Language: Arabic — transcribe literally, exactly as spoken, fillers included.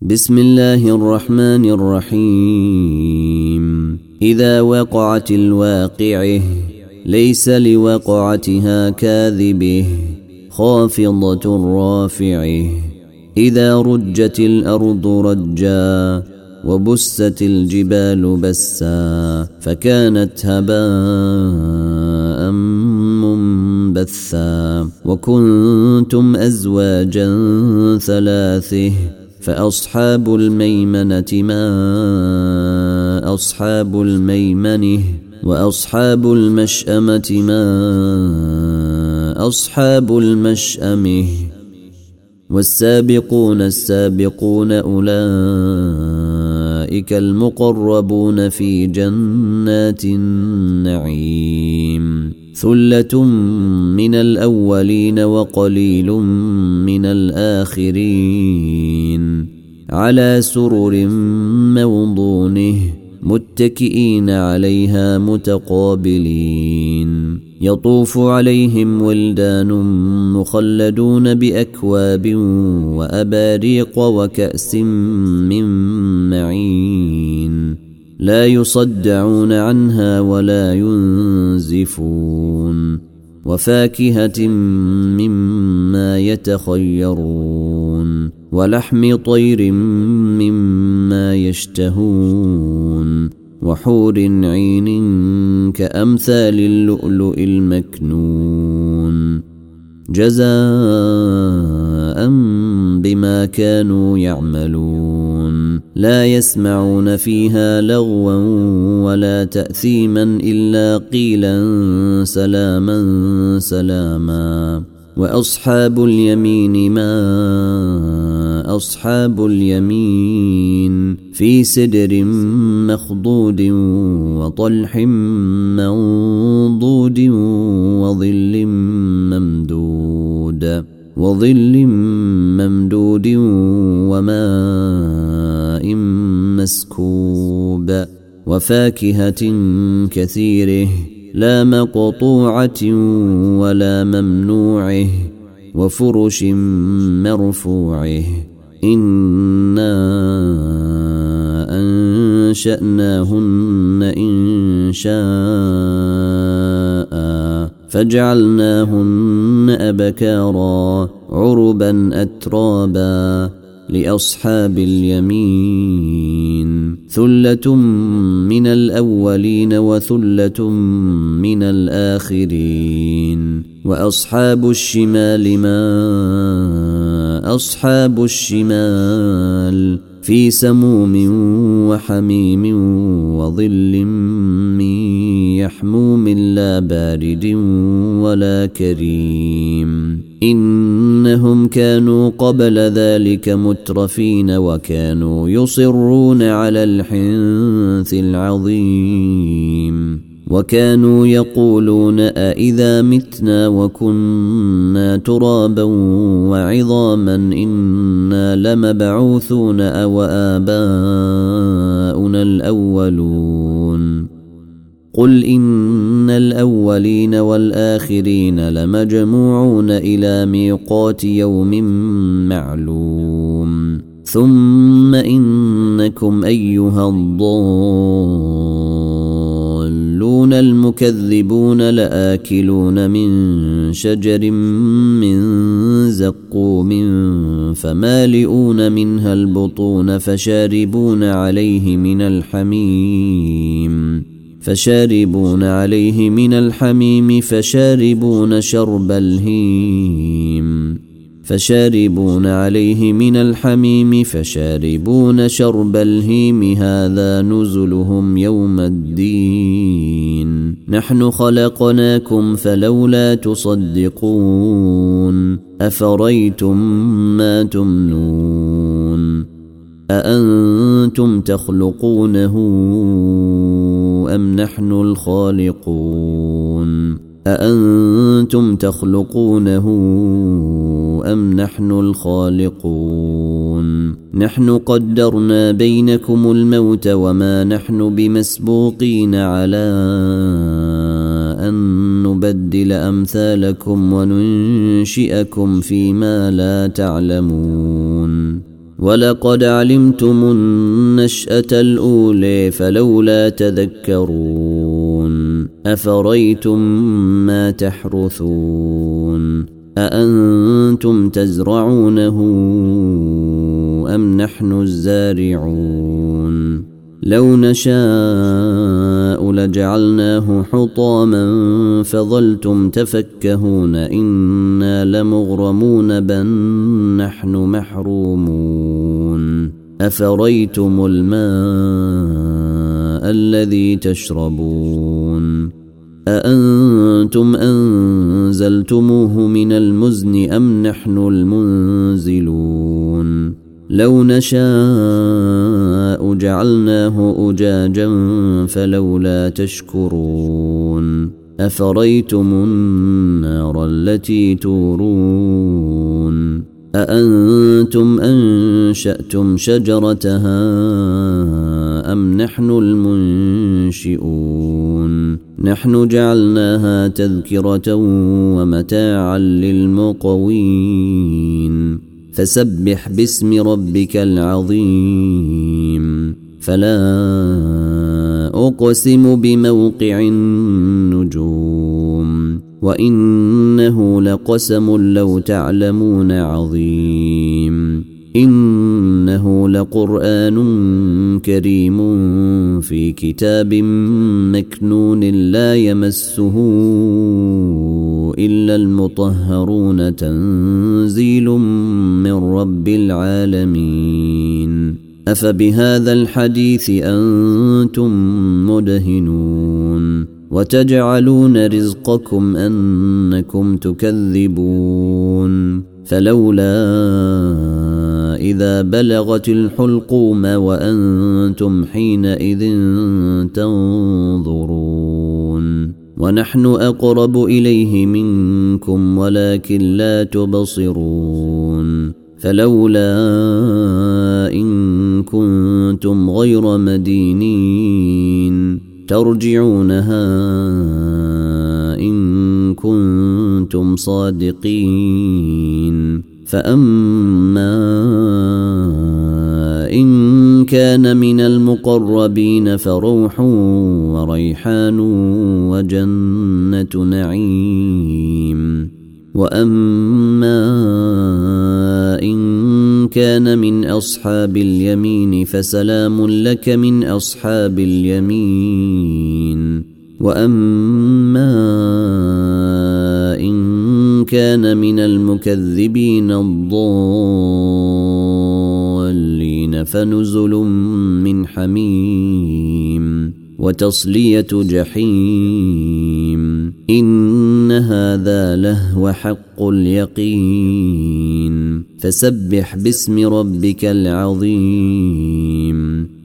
بسم الله الرحمن الرحيم. إذا وقعت الواقعة ليس لوقعتها كاذبة خافضة رافعة. إذا رجت الأرض رجا وبست الجبال بسا فكانت هباء منبثا وكنتم أزواجا ثلاثة فأصحاب الميمنة ما أصحاب الميمنة وأصحاب المشأمة ما أصحاب المشأمة والسابقون السابقون أولئك المقربون في جنات النعيم. ثلة من الأولين وقليل من الآخرين على سرر موضونه متكئين عليها متقابلين. يطوف عليهم ولدان مخلدون بأكواب وأباريق وكأس من معين لا يصدعون عنها ولا ينزفون. وفاكهة مما يتخيرون ولحم طير مما يشتهون وحور عين كأمثال اللؤلؤ المكنون جزاء بما كانوا يعملون. لا يسمعون فيها لغوا ولا تأثيما إلا قيلا سلاما سلاما. وأصحاب اليمين ما أصحاب اليمين في سدر مخضود وطلح منضود وظل ممدود وظل ممدود وماء مسكوب وفاكهة كثيره لا مقطوعة ولا ممنوعه وفرش مرفوعه. إنا أنشأناهن إن شاء فجعلناهن أبكارا عربا أترابا لأصحاب اليمين. ثلة من الأولين وثلة من الآخرين. وأصحاب الشمال ما أصحاب الشمال في سموم وحميم وظل من يحموم لا بارد ولا كريم. إنهم كانوا قبل ذلك مترفين وكانوا يصرون على الحنث العظيم وكانوا يقولون أإذا متنا وكنا ترابا وعظاما إنا لمبعوثون أو آباؤنا الأولون. قل إن الأولين والآخرين لمجموعون إلى ميقات يوم معلوم. ثم إنكم أيها الضالون المكذبون لآكلون من شجر من زقوم فمالئون منها البطون فشاربون عليه من الحميم فشاربون عليه من الحميم فشاربون شرب الهيم فشاربون عليه من الحميم فشاربون شرب الهيم هذا نزلهم يوم الدين. نحن خلقناكم فلولا تصدقون. أفريتم ما تمنون أأنتم تخلقونه أم نحن الخالقون أأنتم تخلقونه أم نحن الخالقون. نحن قدرنا بينكم الموت وما نحن بمسبوقين على أن نبدل أمثالكم وننشئكم فيما لا تعلمون. ولقد علمتم النشأة الأولى فلولا تذكرون أفريتم ما تحرثون أأنتم تزرعونه أم نحن الزارعون لو نشاء لجعلناه حطاما فظلتم تفكهون إنا لمغرمون بل نحن محرومون أفريتم الماء الذي تشربون أأنتم أنزلتموه من المزن أم نحن المنزلون لو نشاء جعلناه أجاجا فلولا تشكرون أفريتم النار التي تورون أأنتم أنشأتم شجرتها أم نحن المنشئون نحن جعلناها تذكرة ومتاعا للمقوين فسبح باسم ربك العظيم فلا أقسم بموقع النجوم وإنه لقسم لو تعلمون عظيم إنه لقرآن كريم في كتاب مكنون لا يمسه إلا المطهرون تنزيل من رب العالمين أفبهذا الحديث أنتم مدهنون وتجعلون رزقكم أنكم تكذبون فلولا إذا بلغت الحلقوم وأنتم حينئذ تنظرون ونحن أقرب إليه منكم ولكن لا تبصرون فلولا إن كنتم غير مدينين ترجعونها إن كنتم صادقين فأما إن كان من المقربين فروح وريحان وجنة نعيم وأما إن كان من أصحاب اليمين فسلام لك من أصحاب اليمين وأما إن كان من المكذبين الضالين فنزل من حميم وتصلية جحيم إن هذا لهو حق اليقين فسبح باسم ربك العظيم